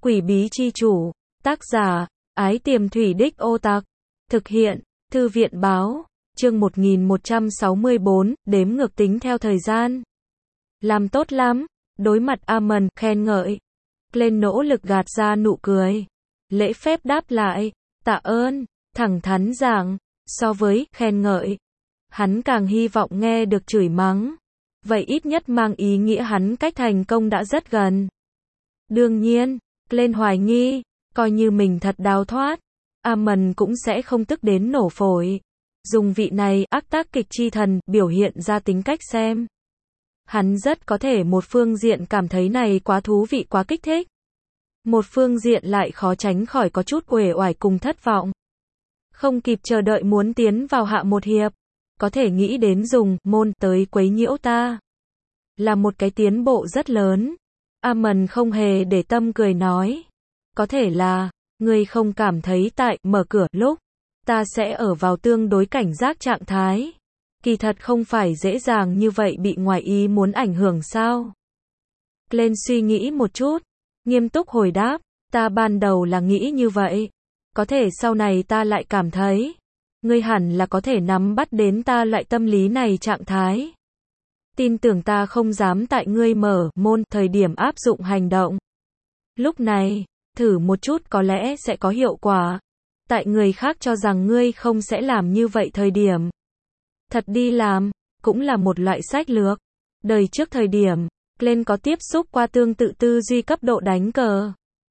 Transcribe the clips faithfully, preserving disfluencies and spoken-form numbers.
Quỷ bí chi chủ, tác giả, Ái Tiềm Thủy Đích Ô Tặc, thực hiện, Thư viện báo, chương một nghìn một trăm sáu mươi bốn, đếm ngược tính theo thời gian. Làm tốt lắm, đối mặt Amon, khen ngợi. Glenn nỗ lực gạt ra nụ cười. Lễ phép đáp lại, tạ ơn, thẳng thắn giảng, so với, khen ngợi. Hắn càng hy vọng nghe được chửi mắng. Vậy ít nhất mang ý nghĩa hắn cách thành công đã rất gần. Đương nhiên, Glenn hoài nghi, coi như mình thật đào thoát, Amon cũng sẽ không tức đến nổ phổi. Dùng vị này, ác tác kịch chi thần, biểu hiện ra tính cách xem. Hắn rất có thể một phương diện cảm thấy này quá thú vị quá kích thích. Một phương diện lại khó tránh khỏi có chút uể oải cùng thất vọng. Không kịp chờ đợi muốn tiến vào hạ một hiệp. Có thể nghĩ đến dùng môn tới quấy nhiễu ta. Là một cái tiến bộ rất lớn. Amon không hề để tâm cười nói. Có thể là, ngươi không cảm thấy tại mở cửa lúc, ta sẽ ở vào tương đối cảnh giác trạng thái. Kỳ thật không phải dễ dàng như vậy bị ngoài ý muốn ảnh hưởng sao? Glenn suy nghĩ một chút, nghiêm túc hồi đáp, ta ban đầu là nghĩ như vậy. Có thể sau này ta lại cảm thấy, ngươi hẳn là có thể nắm bắt đến ta loại tâm lý này trạng thái. Tin tưởng ta không dám tại ngươi mở môn thời điểm áp dụng hành động. Lúc này, thử một chút có lẽ sẽ có hiệu quả. Tại người khác cho rằng ngươi không sẽ làm như vậy thời điểm. Thật đi làm, cũng là một loại sách lược. Đời trước thời điểm, Glenn có tiếp xúc qua tương tự tư duy cấp độ đánh cờ.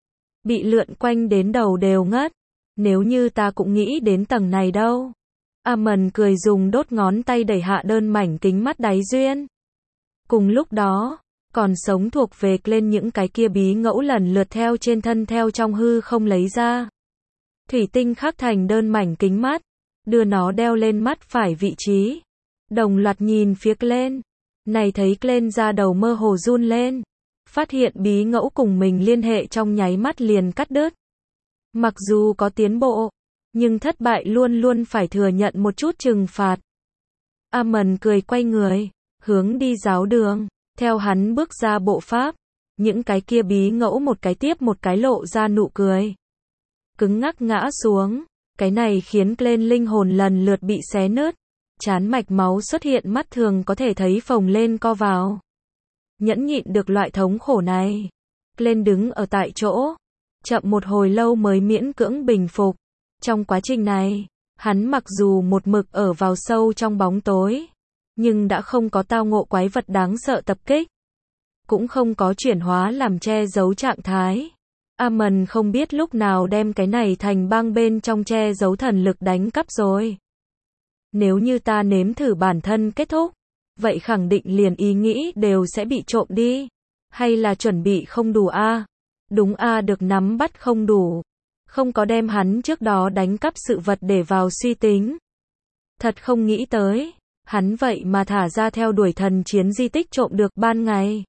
Bị lượn quanh đến đầu đều ngất. Nếu như ta cũng nghĩ đến tầng này đâu. Amon cười dùng đốt ngón tay đẩy hạ đơn mảnh kính mắt đáy duyên. Cùng lúc đó, còn sống thuộc về Glenn những cái kia bí ngẫu lần lượt theo trên thân theo trong hư không lấy ra. Thủy tinh khắc thành đơn mảnh kính mắt, đưa nó đeo lên mắt phải vị trí. Đồng loạt nhìn phía Glenn. Này thấy Glenn ra đầu mơ hồ run lên. Phát hiện bí ngẫu cùng mình liên hệ trong nháy mắt liền cắt đứt. Mặc dù có tiến bộ, nhưng thất bại luôn luôn phải thừa nhận một chút trừng phạt. Amon cười quay người, hướng đi giáo đường, theo hắn bước ra bộ pháp, những cái kia bí ngẫu một cái tiếp một cái lộ ra nụ cười. Cứng ngắc ngã xuống, cái này khiến Glenn linh hồn lần lượt bị xé nứt, trán mạch máu xuất hiện mắt thường có thể thấy phồng lên co vào. Nhẫn nhịn được loại thống khổ này, Glenn đứng ở tại chỗ. Chậm một hồi lâu mới miễn cưỡng bình phục. Trong quá trình này, hắn mặc dù một mực ở vào sâu trong bóng tối, nhưng đã không có tao ngộ quái vật đáng sợ tập kích. Cũng không có chuyển hóa làm che giấu trạng thái. Amon không biết lúc nào đem cái này thành băng bên trong che giấu thần lực đánh cắp rồi. Nếu như ta nếm thử bản thân kết thúc, vậy khẳng định liền ý nghĩ đều sẽ bị trộm đi. Hay là chuẩn bị không đủ a? À? Đúng a, à, được nắm bắt không đủ. Không có đem hắn trước đó đánh cắp sự vật để vào suy tính. Thật không nghĩ tới, hắn vậy mà thả ra theo đuổi thần chiến di tích trộm được ban ngày.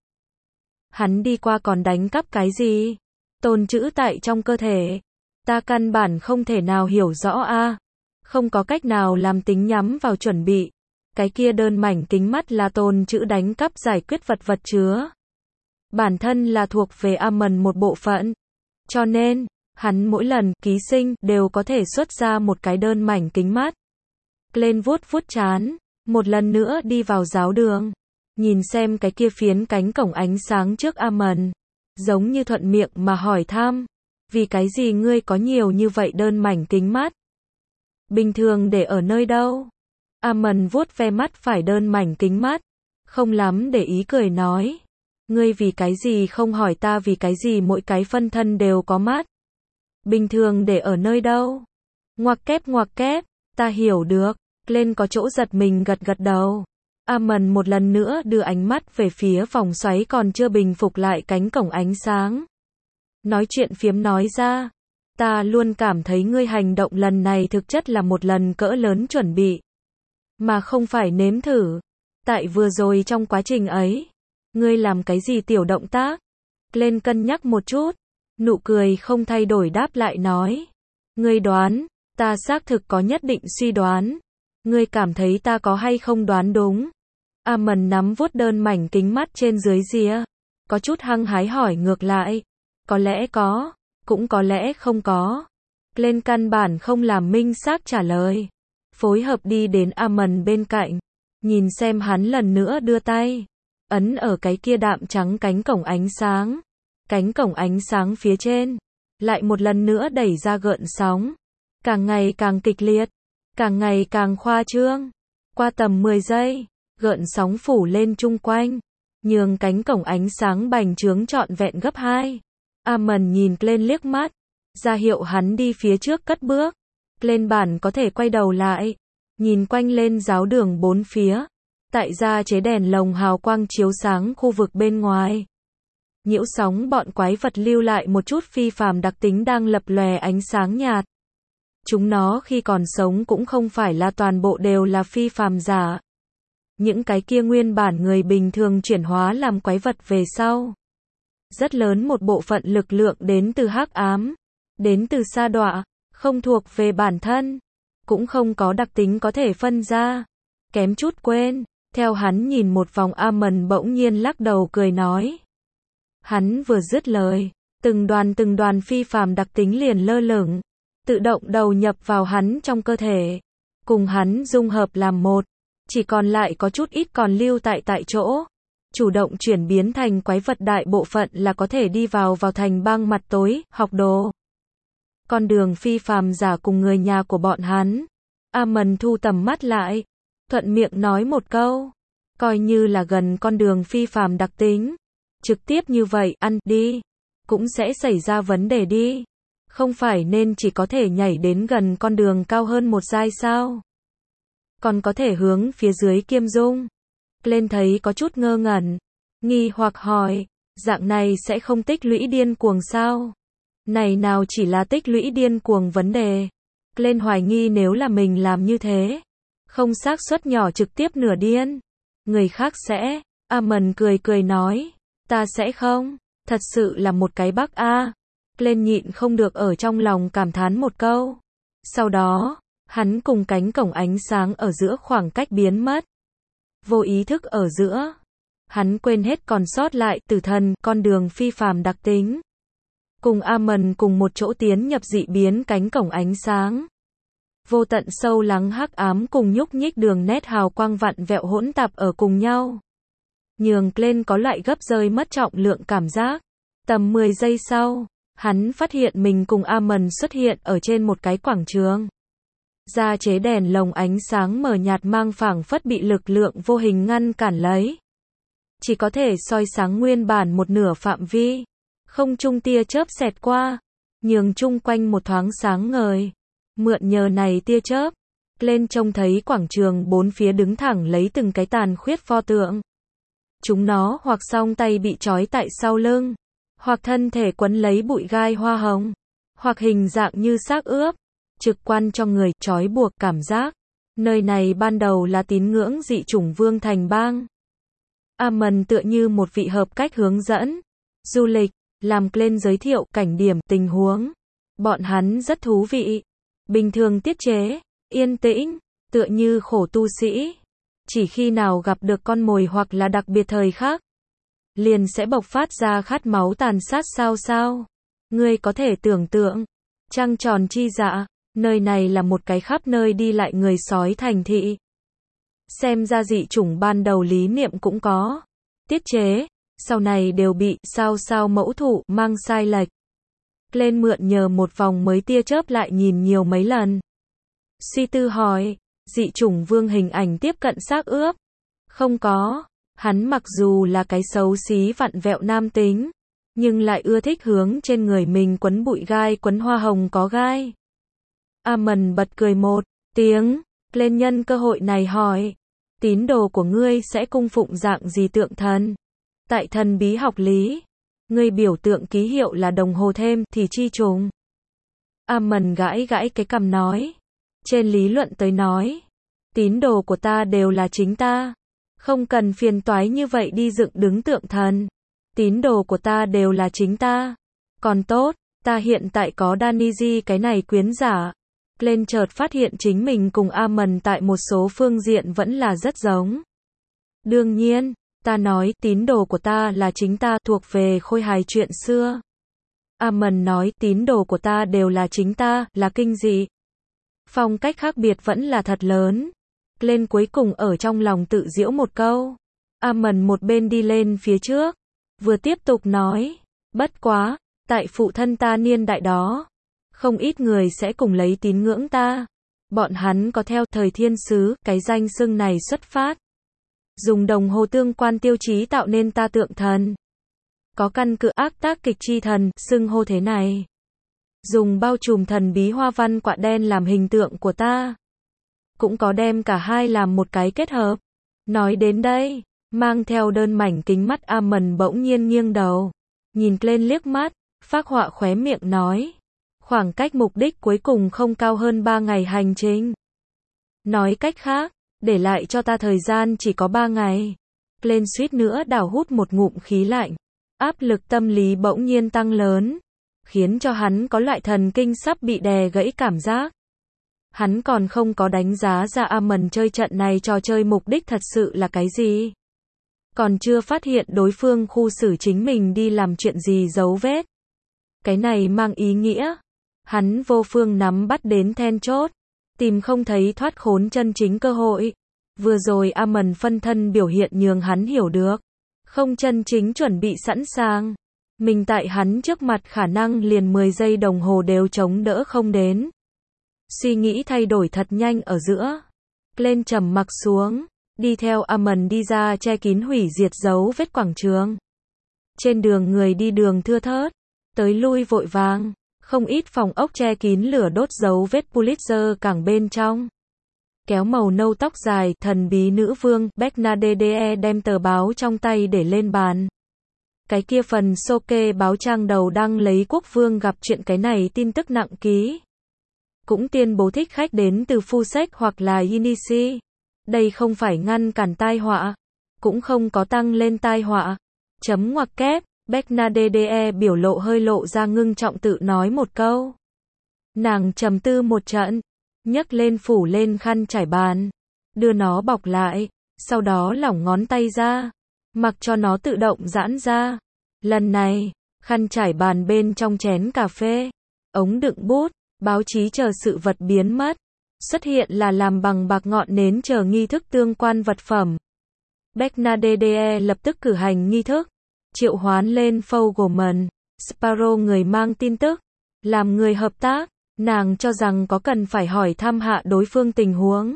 Hắn đi qua còn đánh cắp cái gì? Tồn trữ tại trong cơ thể. Ta căn bản không thể nào hiểu rõ a. À. Không có cách nào làm tính nhắm vào chuẩn bị. Cái kia đơn mảnh kính mắt là tồn trữ đánh cắp giải quyết vật vật chứa. Bản thân là thuộc về Amon một bộ phận. Cho nên, hắn mỗi lần ký sinh đều có thể xuất ra một cái đơn mảnh kính mắt. Glenn vuốt vuốt trán, một lần nữa đi vào giáo đường. Nhìn xem cái kia phiến cánh cổng ánh sáng trước Amon. Giống như thuận miệng mà hỏi thăm. Vì cái gì ngươi có nhiều như vậy đơn mảnh kính mắt? Bình thường để ở nơi đâu? Amon vuốt ve mắt phải đơn mảnh kính mắt. Không lắm để ý cười nói. Ngươi vì cái gì không hỏi ta vì cái gì mỗi cái phân thân đều có mắt? Bình thường để ở nơi đâu? Ngoặc kép ngoặc kép, ta hiểu được. Glenn có chỗ giật mình gật gật đầu. Amon một lần nữa đưa ánh mắt về phía vòng xoáy còn chưa bình phục lại cánh cổng ánh sáng. Nói chuyện phiếm nói ra. Ta luôn cảm thấy ngươi hành động lần này thực chất là một lần cỡ lớn chuẩn bị. Mà không phải nếm thử. Tại vừa rồi trong quá trình ấy. Ngươi làm cái gì tiểu động tác? Glenn cân nhắc một chút. Nụ cười không thay đổi đáp lại nói. Ngươi đoán, ta xác thực có nhất định suy đoán. Ngươi cảm thấy ta có hay không đoán đúng? Amon nắm vuốt đơn mảnh kính mắt trên dưới rìa. Có chút hăng hái hỏi ngược lại. Có lẽ có, cũng có lẽ không có. Glenn căn bản không làm minh xác trả lời. Phối hợp đi đến Amon bên cạnh. Nhìn xem hắn lần nữa đưa tay. Ấn ở cái kia đạm trắng cánh cổng ánh sáng. Cánh cổng ánh sáng phía trên. Lại một lần nữa đẩy ra gợn sóng. Càng ngày càng kịch liệt. Càng ngày càng khoa trương. Qua tầm mười giây. Gợn sóng phủ lên chung quanh. Nhường cánh cổng ánh sáng bành trướng trọn vẹn gấp hai. Amon nhìn lên liếc mắt. Ra hiệu hắn đi phía trước cất bước. Lên bản có thể quay đầu lại. Nhìn quanh lên giáo đường bốn phía. Tại gia chế đèn lồng hào quang chiếu sáng khu vực bên ngoài. Nhiễu sóng bọn quái vật lưu lại một chút phi phàm đặc tính đang lập lòe ánh sáng nhạt. Chúng nó khi còn sống cũng không phải là toàn bộ đều là phi phàm giả. Những cái kia nguyên bản người bình thường chuyển hóa làm quái vật về sau. Rất lớn một bộ phận lực lượng đến từ hắc ám, đến từ sa đọa, không thuộc về bản thân, cũng không có đặc tính có thể phân ra. Kém chút quên, theo hắn nhìn một vòng Amon bỗng nhiên lắc đầu cười nói. Hắn vừa dứt lời, từng đoàn từng đoàn phi phàm đặc tính liền lơ lửng, tự động đầu nhập vào hắn trong cơ thể, cùng hắn dung hợp làm một, chỉ còn lại có chút ít còn lưu tại tại chỗ. Chủ động chuyển biến thành quái vật đại bộ phận là có thể đi vào vào thành bang mặt tối, học đồ. Con đường phi phàm giả cùng người nhà của bọn hắn. Amon thu tầm mắt lại, thuận miệng nói một câu, coi như là gần con đường phi phàm đặc tính. Trực tiếp như vậy, ăn đi, cũng sẽ xảy ra vấn đề đi. Không phải nên chỉ có thể nhảy đến gần con đường cao hơn một giai sao? Còn có thể hướng phía dưới Kiêm Dung. Lên thấy có chút ngơ ngẩn, nghi hoặc hỏi, dạng này sẽ không tích lũy điên cuồng sao? Này nào chỉ là tích lũy điên cuồng vấn đề. Lên hoài nghi nếu là mình làm như thế, không xác suất nhỏ trực tiếp nửa điên. Người khác sẽ, Amon cười cười nói, ta sẽ không, thật sự là một cái bug a. Lên nhịn không được ở trong lòng cảm thán một câu. Sau đó, hắn cùng cánh cổng ánh sáng ở giữa khoảng cách biến mất. Vô ý thức ở giữa, hắn quên hết còn sót lại tử thần, con đường phi phàm đặc tính. Cùng Amon cùng một chỗ tiến nhập dị biến cánh cổng ánh sáng. Vô tận sâu lắng hắc ám cùng nhúc nhích đường nét hào quang vặn vẹo hỗn tạp ở cùng nhau. Nhường lên có loại gấp rơi mất trọng lượng cảm giác. Tầm mười giây sau, hắn phát hiện mình cùng Amon xuất hiện ở trên một cái quảng trường. Gia chế đèn lồng ánh sáng mờ nhạt mang phảng phất bị lực lượng vô hình ngăn cản lấy. Chỉ có thể soi sáng nguyên bản một nửa phạm vi. Không trung tia chớp xẹt qua, nhường chung quanh một thoáng sáng ngời. Mượn nhờ này tia chớp, lên trông thấy quảng trường bốn phía đứng thẳng lấy từng cái tàn khuyết pho tượng. Chúng nó hoặc song tay bị trói tại sau lưng, hoặc thân thể quấn lấy bụi gai hoa hồng, hoặc hình dạng như xác ướp, trực quan cho người trói buộc cảm giác. Nơi này ban đầu là tín ngưỡng dị chủng vương thành bang. Amon tựa như một vị hợp cách hướng dẫn, du lịch, làm lên giới thiệu cảnh điểm, tình huống. Bọn hắn rất thú vị. Bình thường tiết chế, yên tĩnh, tựa như khổ tu sĩ. Chỉ khi nào gặp được con mồi hoặc là đặc biệt thời khắc, liền sẽ bộc phát ra khát máu tàn sát sao sao. Ngươi có thể tưởng tượng, trăng tròn chi dạ, nơi này là một cái khắp nơi đi lại người sói thành thị. Xem ra dị chủng ban đầu lý niệm cũng có. Tiết chế, sau này đều bị sao sao mẫu thụ mang sai lệch. Lên mượn nhờ một vòng mới tia chớp lại nhìn nhiều mấy lần. Suy tư hỏi, dị chủng vương hình ảnh tiếp cận xác ướp. Không có, hắn mặc dù là cái xấu xí vặn vẹo nam tính, nhưng lại ưa thích hướng trên người mình quấn bụi gai quấn hoa hồng có gai. Amon bật cười một tiếng, lên nhân cơ hội này hỏi, tín đồ của ngươi sẽ cung phụng dạng gì tượng thần? Tại thần bí học lý, ngươi biểu tượng ký hiệu là đồng hồ thêm thì chi trùng. Amon gãi gãi cái cằm nói, trên lý luận tới nói, tín đồ của ta đều là chính ta, không cần phiền toái như vậy đi dựng đứng tượng thần. Tín đồ của ta đều là chính ta. Còn tốt, ta hiện tại có Daniji cái này quyến giả. Lên chợt phát hiện chính mình cùng Amon tại một số phương diện vẫn là rất giống. Đương nhiên, ta nói tín đồ của ta là chính ta thuộc về khôi hài chuyện xưa. Amon nói, tín đồ của ta đều là chính ta, là kinh dị. Phong cách khác biệt vẫn là thật lớn. Lên cuối cùng ở trong lòng tự giễu một câu. Amon một bên đi lên phía trước, vừa tiếp tục nói, bất quá, tại phụ thân ta niên đại đó, không ít người sẽ cùng lấy tín ngưỡng ta. Bọn hắn có theo thời thiên sứ, cái danh xưng này xuất phát. Dùng đồng hồ tương quan tiêu chí tạo nên ta tượng thần. Có căn cứ ác tác kịch chi thần, xưng hô thế này. Dùng bao trùm thần bí hoa văn quạ đen làm hình tượng của ta. Cũng có đem cả hai làm một cái kết hợp. Nói đến đây, mang theo đơn mảnh kính mắt Amon bỗng nhiên nghiêng đầu. Nhìn lên liếc mắt, phác họa khóe miệng nói. Khoảng cách mục đích cuối cùng không cao hơn ba ngày hành trình. Nói cách khác, để lại cho ta thời gian chỉ có ba ngày. Lên suýt nữa đảo hút một ngụm khí lạnh. Áp lực tâm lý bỗng nhiên tăng lớn, khiến cho hắn có loại thần kinh sắp bị đè gãy cảm giác. Hắn còn không có đánh giá ra Amon chơi trận này trò chơi mục đích thật sự là cái gì. Còn chưa phát hiện đối phương khu xử chính mình đi làm chuyện gì dấu vết. Cái này mang ý nghĩa, hắn vô phương nắm bắt đến then chốt, tìm không thấy thoát khốn chân chính cơ hội. Vừa rồi Amon phân thân biểu hiện nhường hắn hiểu được, không chân chính chuẩn bị sẵn sàng. Mình tại hắn trước mặt khả năng liền mười giây đồng hồ đều chống đỡ không đến. Suy nghĩ thay đổi thật nhanh ở giữa. Lên trầm mặc xuống, đi theo Amon đi ra che kín hủy diệt dấu vết quảng trường. Trên đường người đi đường thưa thớt, tới lui vội vàng, không ít phòng ốc che kín lửa đốt dấu vết Pulitzer càng bên trong. Kéo màu nâu tóc dài, thần bí nữ vương, Bernadette đem tờ báo trong tay để lên bàn. Cái kia phần sô kê báo trang đầu đăng lấy quốc vương gặp chuyện cái này tin tức nặng ký. Cũng tuyên bố thích khách đến từ Fusek hoặc là Unisi. Đây không phải ngăn cản tai họa, cũng không có tăng lên tai họa. Chấm ngoặc kép, Bernadette biểu lộ hơi lộ ra ngưng trọng tự nói một câu. Nàng trầm tư một trận, nhấc lên phủ lên khăn trải bàn, đưa nó bọc lại, sau đó lỏng ngón tay ra, mặc cho nó tự động giãn ra. Lần này, khăn trải bàn bên trong chén cà phê, ống đựng bút, báo chí chờ sự vật biến mất. Xuất hiện là làm bằng bạc ngọn nến chờ nghi thức tương quan vật phẩm. Bernadette lập tức cử hành nghi thức, triệu hoán lên Fogelman, Sparrow người mang tin tức, làm người hợp tác. Nàng cho rằng có cần phải hỏi thăm hạ đối phương tình huống.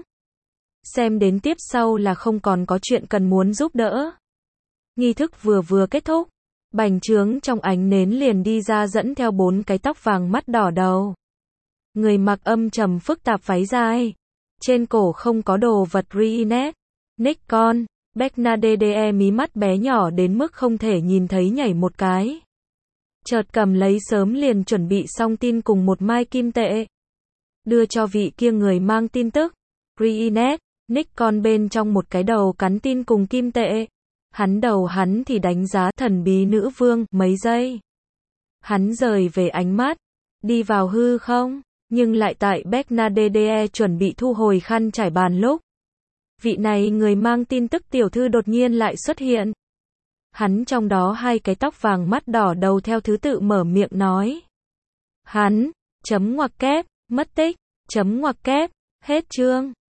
Xem đến tiếp sau là không còn có chuyện cần muốn giúp đỡ. Nghi thức vừa vừa kết thúc, bành trướng trong ánh nến liền đi ra dẫn theo bốn cái tóc vàng mắt đỏ đầu. Người mặc âm trầm phức tạp váy dài, trên cổ không có đồ vật Reenet, Nikon. Bernadette mí mắt bé nhỏ đến mức không thể nhìn thấy nhảy một cái. Chợt cầm lấy sớm liền chuẩn bị xong tin cùng một mai kim tệ. Đưa cho vị kia người mang tin tức. Reenet, Nikon bên trong một cái đầu cắn tin cùng kim tệ. Hắn đầu hắn thì đánh giá thần bí nữ vương mấy giây. Hắn rời về ánh mắt, đi vào hư không, nhưng lại tại Bernadette chuẩn bị thu hồi khăn trải bàn lúc. Vị này người mang tin tức tiểu thư đột nhiên lại xuất hiện. Hắn trong đó hai cái tóc vàng mắt đỏ đầu theo thứ tự mở miệng nói. Hắn, chấm ngoặc kép, mất tích, chấm ngoặc kép, hết chương.